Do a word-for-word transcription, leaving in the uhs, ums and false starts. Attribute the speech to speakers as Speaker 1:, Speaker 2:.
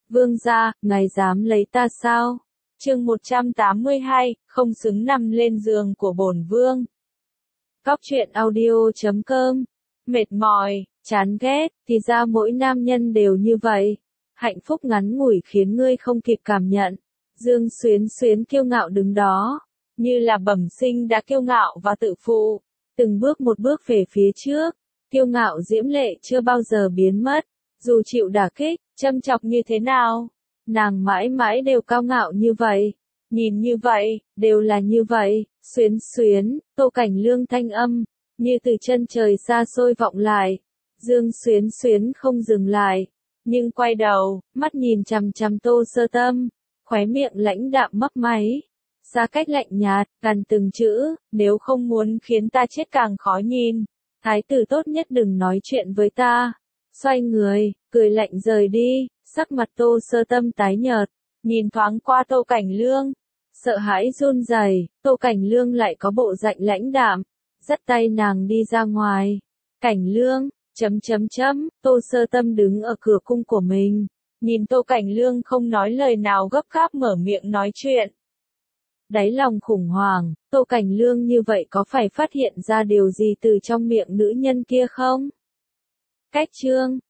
Speaker 1: Vương gia, ngài dám lấy ta sao? Chương một trăm tám mươi hai, không xứng nằm lên giường của bổn vương. Cóc truyện audio chấm com. Mệt mỏi, chán ghét, thì ra mỗi nam nhân đều như vậy. Hạnh phúc ngắn ngủi khiến ngươi không kịp cảm nhận. Dương Xuyến Xuyến kiêu ngạo đứng đó, như là bẩm sinh đã kiêu ngạo và tự phụ, từng bước một bước về phía trước, kiêu ngạo diễm lệ chưa bao giờ biến mất, dù chịu đả kích, châm chọc như thế nào, nàng mãi mãi đều cao ngạo như vậy, nhìn như vậy, đều là như vậy. Xuyến Xuyến, Tô Cảnh Lương thanh âm, như từ chân trời xa xôi vọng lại. Dương Xuyến Xuyến không dừng lại, nhưng quay đầu, mắt nhìn chằm chằm Tô Sơ Tâm, khóe miệng lãnh đạm mấp máy, xa cách lạnh nhạt, gằn từng chữ, nếu không muốn khiến ta chết càng khó nhìn, thái tử tốt nhất đừng nói chuyện với ta. Xoay người, cười lạnh rời đi, sắc mặt Tô Sơ Tâm tái nhợt, nhìn thoáng qua Tô Cảnh Lương, sợ hãi run rẩy. Tô Cảnh Lương lại có bộ dạng lãnh đạm, dắt tay nàng đi ra ngoài. Cảnh Lương, chấm chấm chấm, Tô Sơ Tâm đứng ở cửa cung của mình, nhìn Tô Cảnh Lương không nói lời nào gấp gáp mở miệng nói chuyện. Đáy lòng khủng hoảng, Tô Cảnh Lương như vậy có phải phát hiện ra điều gì từ trong miệng nữ nhân kia không? Cách chương